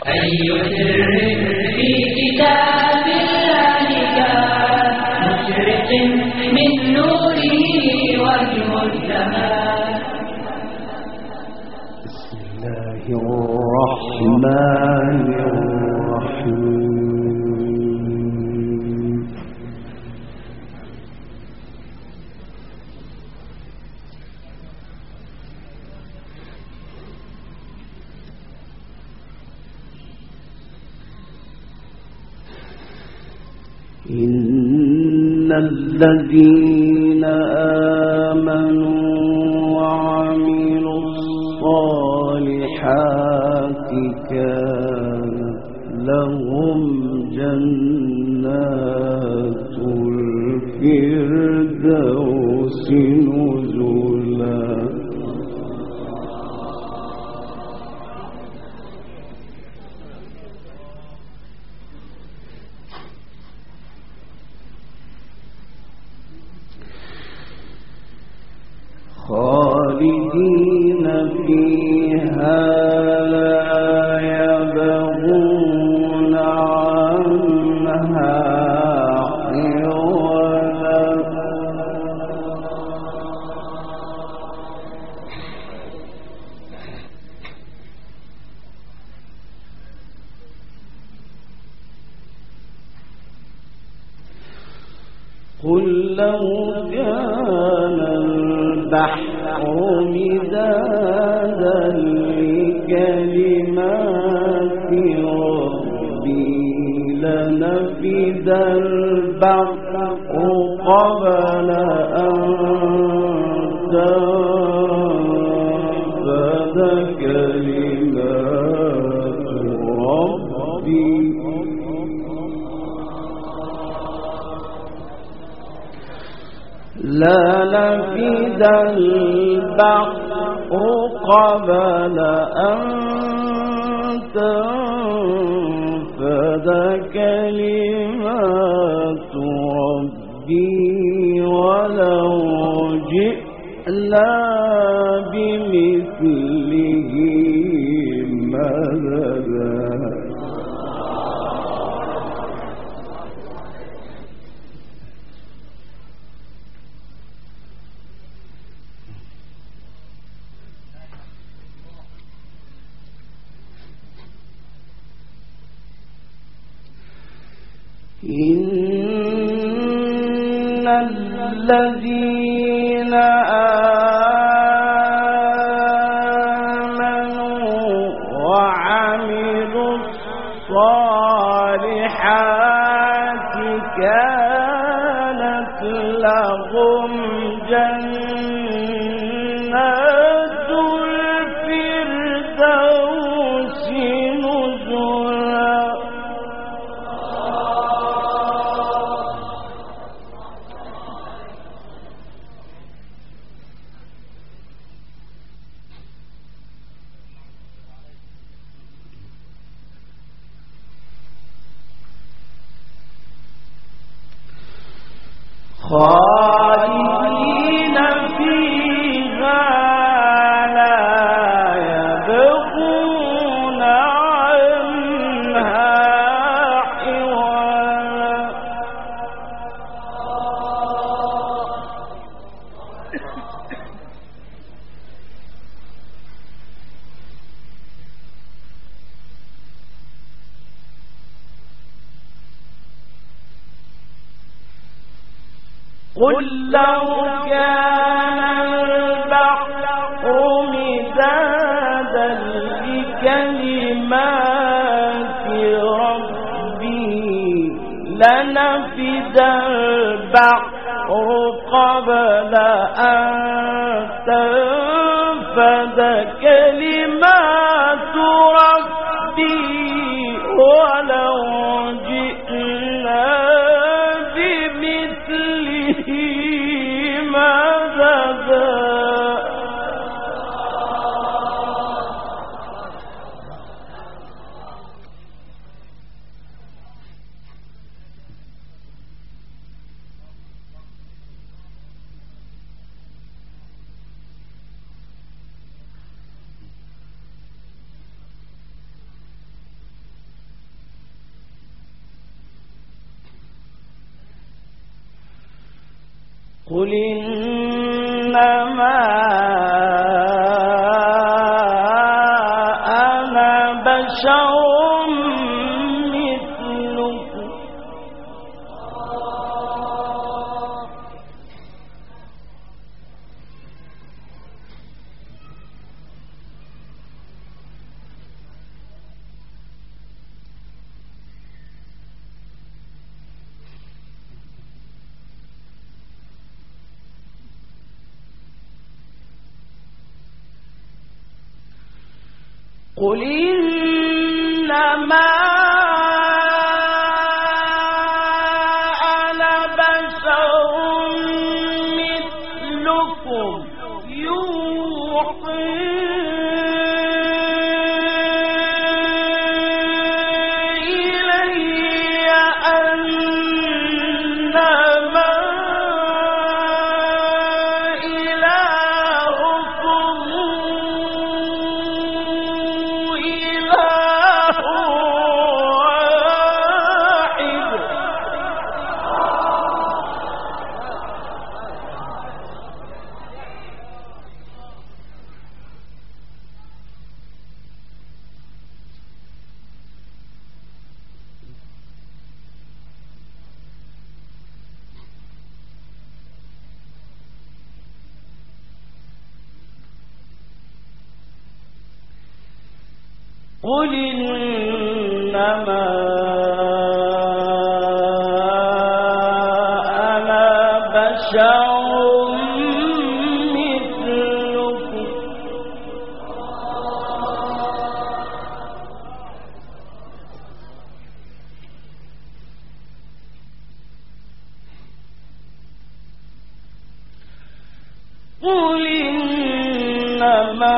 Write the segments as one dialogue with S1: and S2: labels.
S1: أي سر في كتاب الله كان مشرق من نوره وجه الزمان.
S2: بسم الله الرحمن الرحيم. إن الذين آمنوا وعملوا الصالحات كانت لهم جنات الفردوس نزلا. خالدين فيها لا يبغون عنها حولا. قل لو كان البحر مدادا لكلمات ربي لنفد البحر قبل أن تنفد كلمات ربي لا نفد البحر قبل أن تنفد كلمات ربي ولو جئنا بمثله مددا. إن الذين آمنوا وعملوا الصالحات كانت لهم جنات الفردوس نزلا. خالدين فيها لا يبغون عنها حولا. قل لو كان البحر مدادا لكلمات ربي لنفد البحر قبل أن تنفد كلمات ربي ولو جئنا بمثله مددا. قل إنما أنا بشر مثلكم قل إنما أنا بشر مثلكم يوحي إلي أنما قل إنما أنا بشر مثلكم قل إنما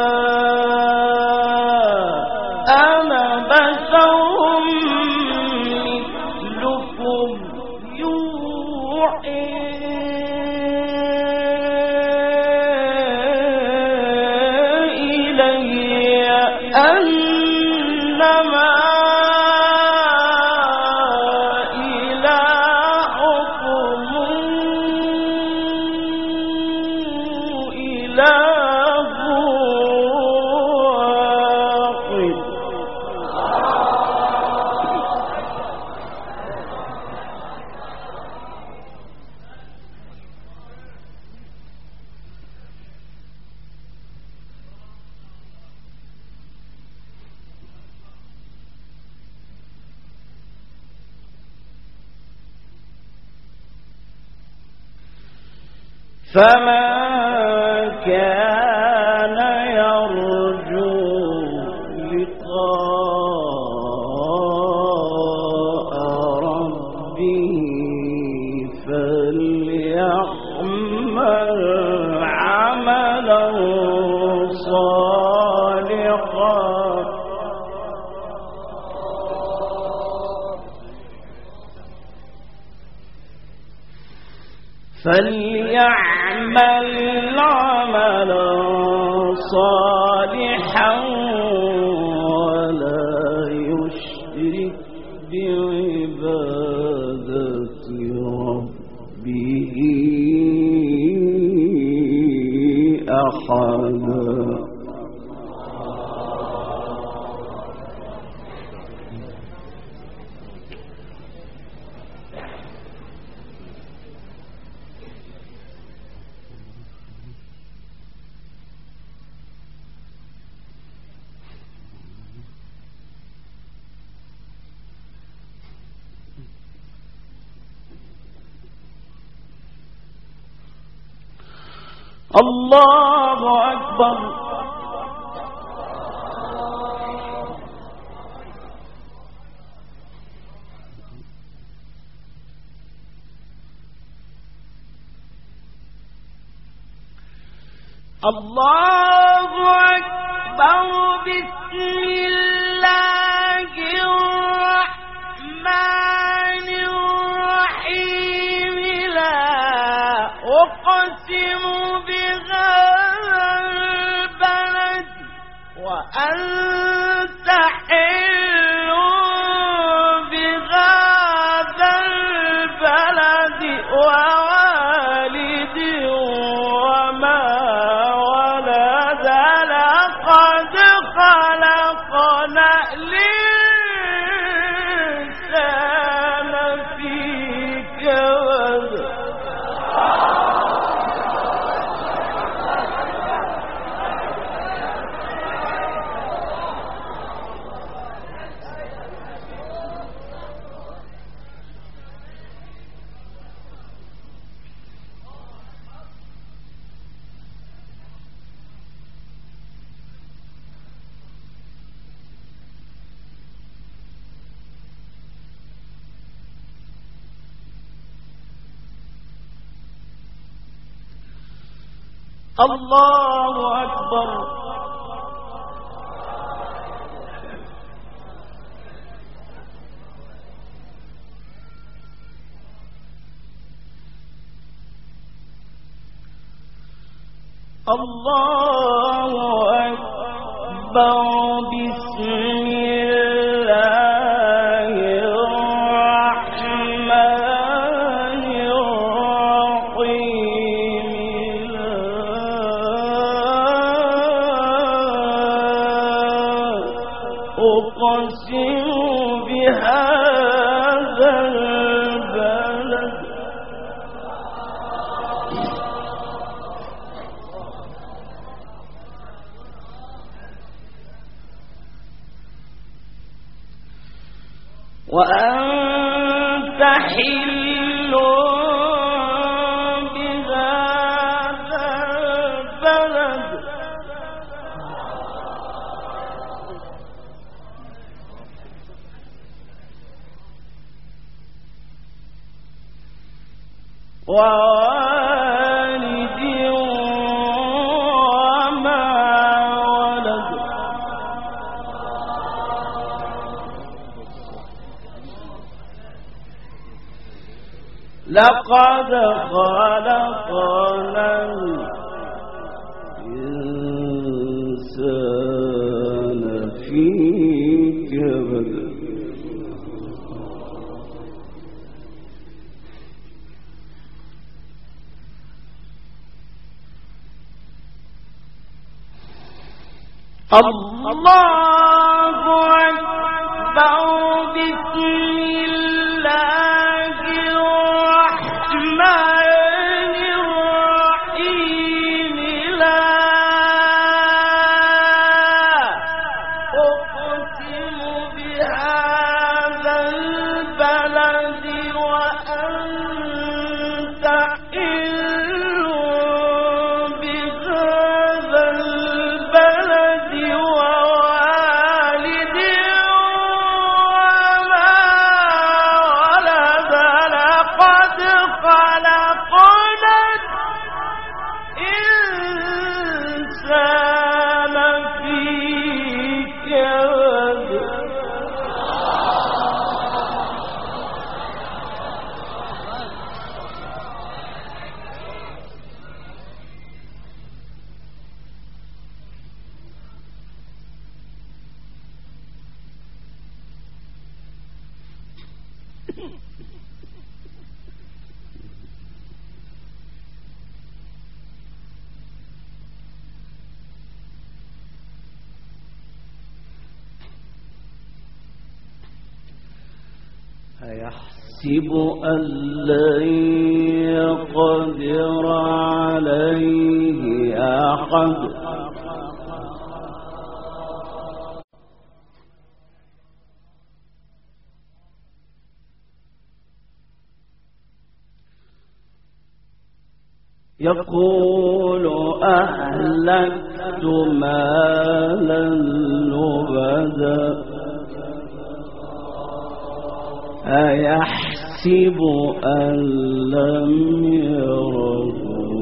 S2: فمن كان يرجو لقاء ربه فليعمل عملا صالحا فليعمل عملا صالحا ولا يشرك بعبادة ربه أحدا. الله أكبر. الله أكبر. بسم الله الرحمن الرحيم. لا أقسم بهذا البلد وأنت حل بهذا البلد ووالد الإنسان في كبد الله أكبر. الله أكبر. بسم الله الرحمن الرحيم. أقسم بهذا البلد وأنت حل بهذا البلد ووالد وما ولد. لقد خلقنا الإنسان في كبد. الله أكبر. بسم الله الرحمن الرحيم. لا أقسم بهذا البلد وأنت حل بهذا البلد ووالد وما ولد. لقد خلقنا الإنسان في كبد. أيحسب أن لن يقدر عليه أحد. يقول أهلكت مالا لبدا. أيحسب أن لم يره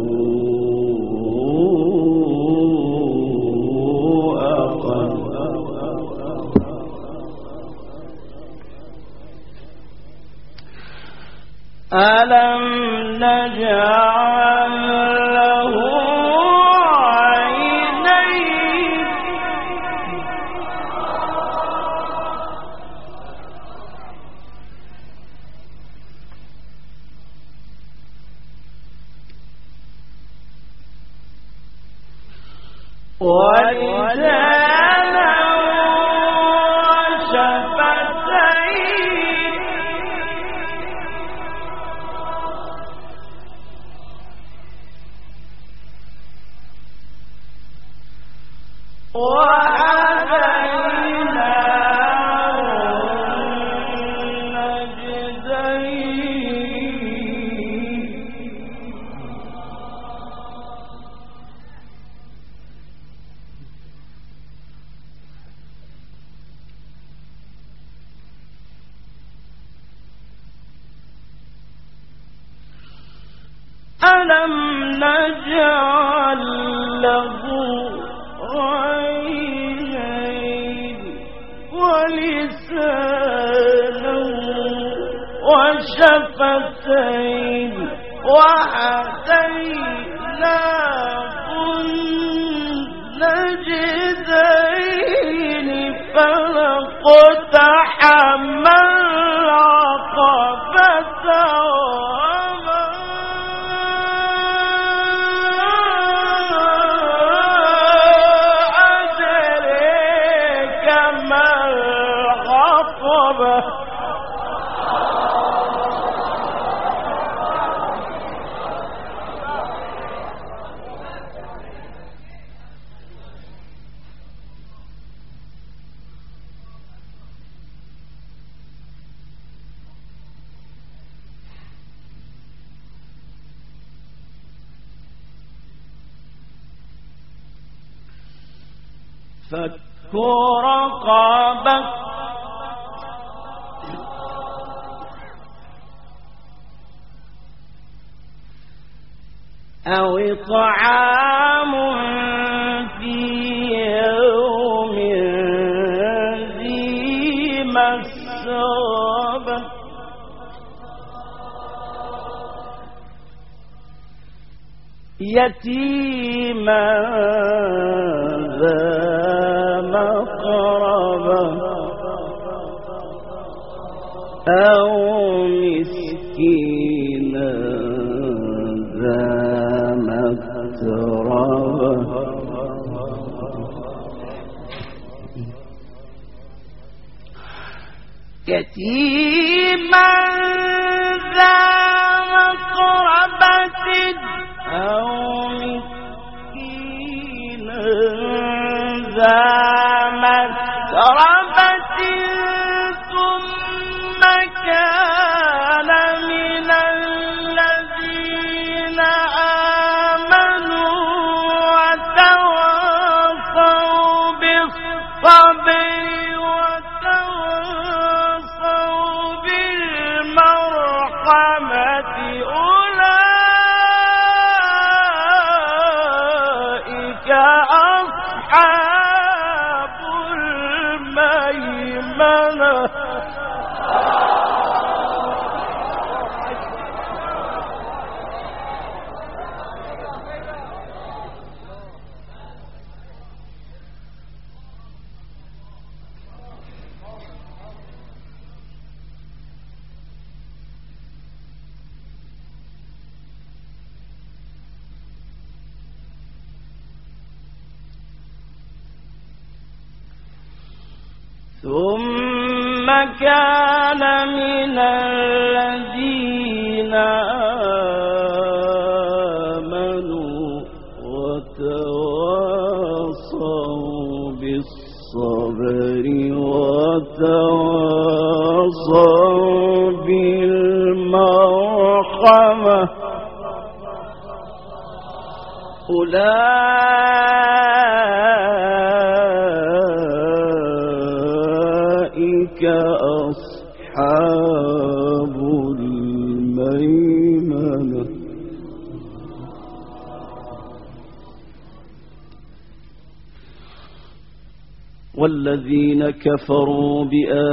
S2: أحد. ألم نجعل له عينين ولسانا وشفتين ألم نجعل له عينين ولسانا وشفتين وهديناه النجدين فلاقتحم العقبة فك رقبة أو إطعام في يوم ذي مسغبة يتيما ذا مقربة أو مسكينا ذا متربة يتيما ذا مقربة أو مسكينا ذا متربة ثم كان من الذين آمنوا وتواصوا بالصبر وتواصوا بالمرحمة أولئك أصحاب الميمنة ثم كان من الذين آمنوا وتواصوا بالصبر وتواصوا بالمرحمة أولئك أصحاب الميمنة والذين كفروا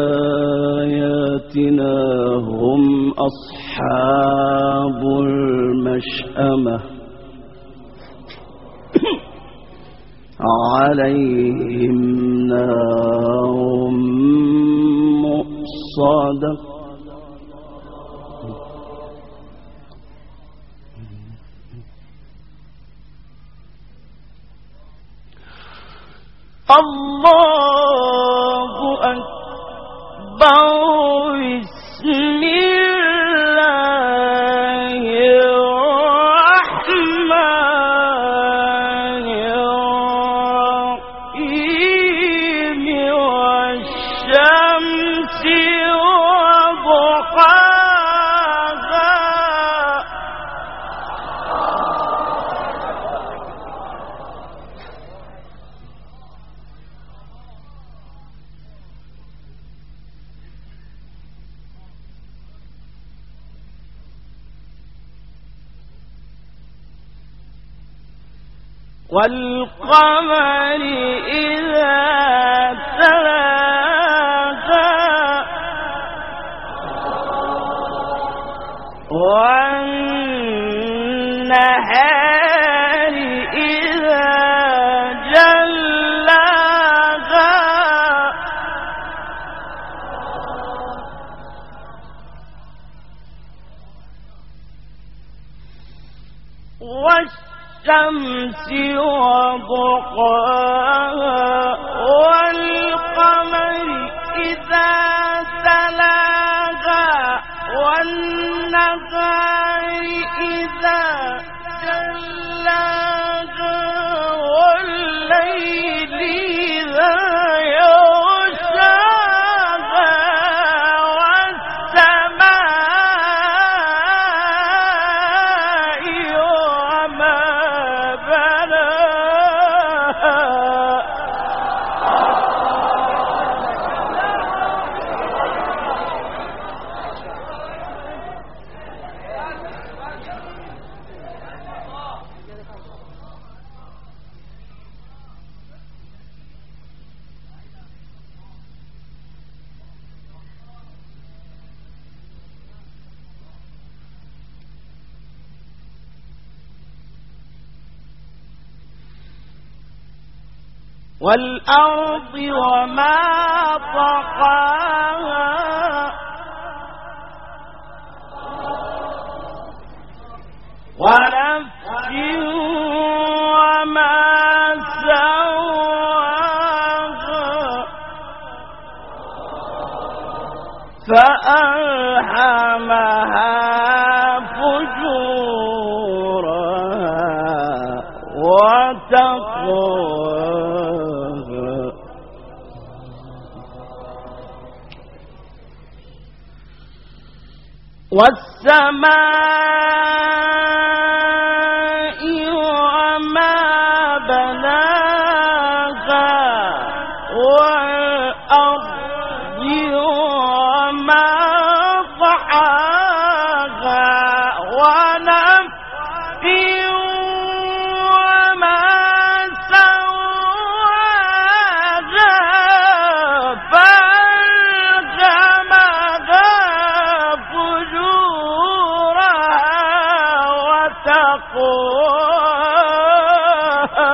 S2: بآياتنا هم أصحاب المشأمة عليهم نار مؤصدة الله أكبر بسم الله الرحمن الرحيم والشمس وضحاها والقمر إذا تلاها والنهار إذا جلاها والشمس وضحاها والقمر إذا تلاها والنهار إذا جلاها والليل إذا يغشاها والسماء وما بناها والأرض وما طحاها ونفس وما سواها فألهمها فجورها وتقواها والسماء وما بناها والأرض وما ضحاها ونفس وما سواها فألهمها فجورها وتقواها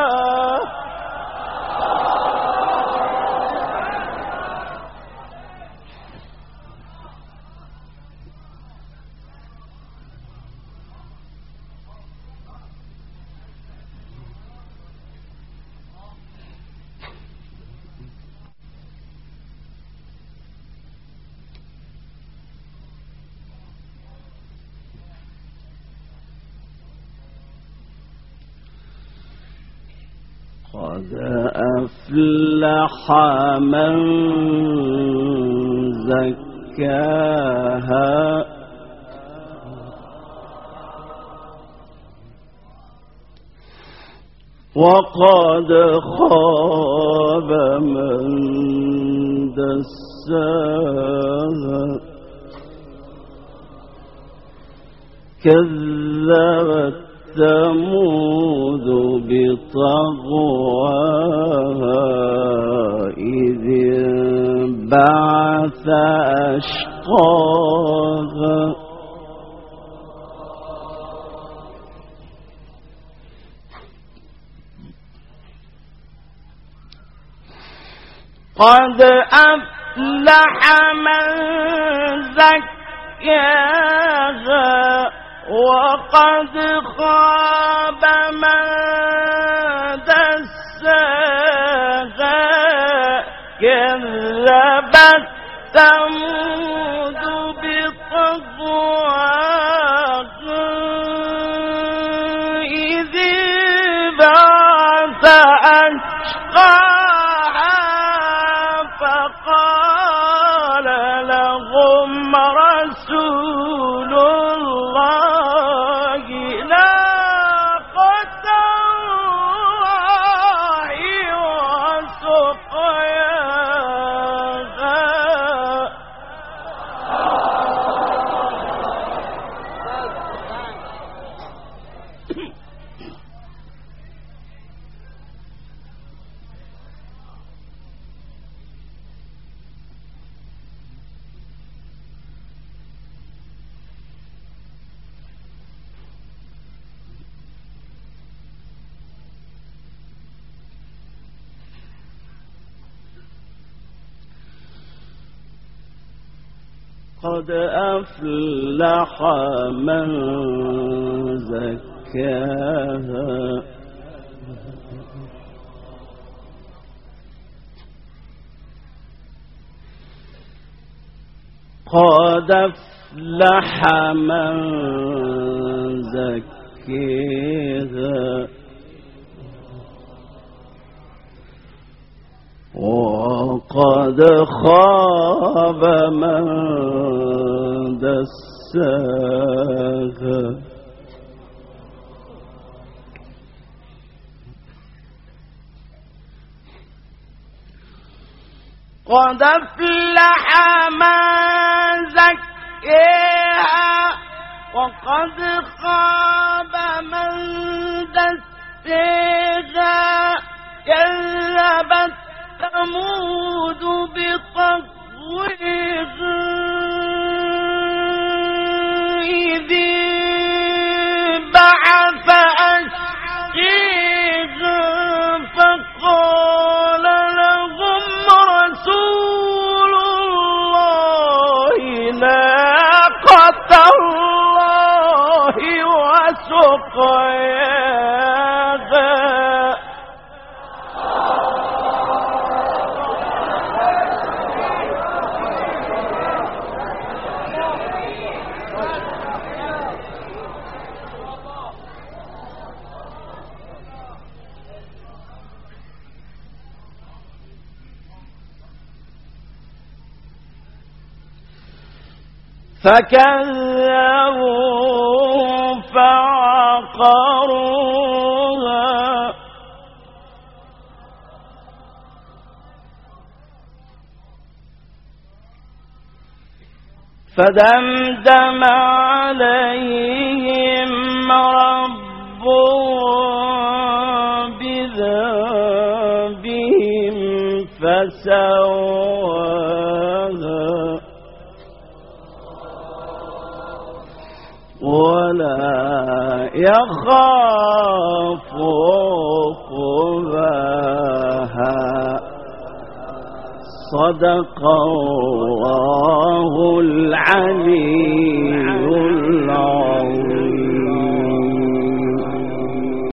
S2: قد أفلح من زكاها وقد خاب من دساها كذبت ثمود بطغواها إذ انبعث أشقاها قد أفلح من زكاها وقد خاب من دساها كذبت ثمود بطغواها إذ انبعث أشقاها فقال لهم رسول الله ناقة الله وسقياها قد أفلح من زكاها قد أفلح من زكاها وقد خاب من دساها قد أفلح من زكاها وقد خاب من دساها كذبت ثمود بطغواها إذ انبعث أشقاها فقال لهم رسول الله ناقة الله وسقياها فكذبوا فعقروها فدمدم عليهم ربهم بذنبهم فسواها ولا يخاف عقباها صدق الله العلي العظيم.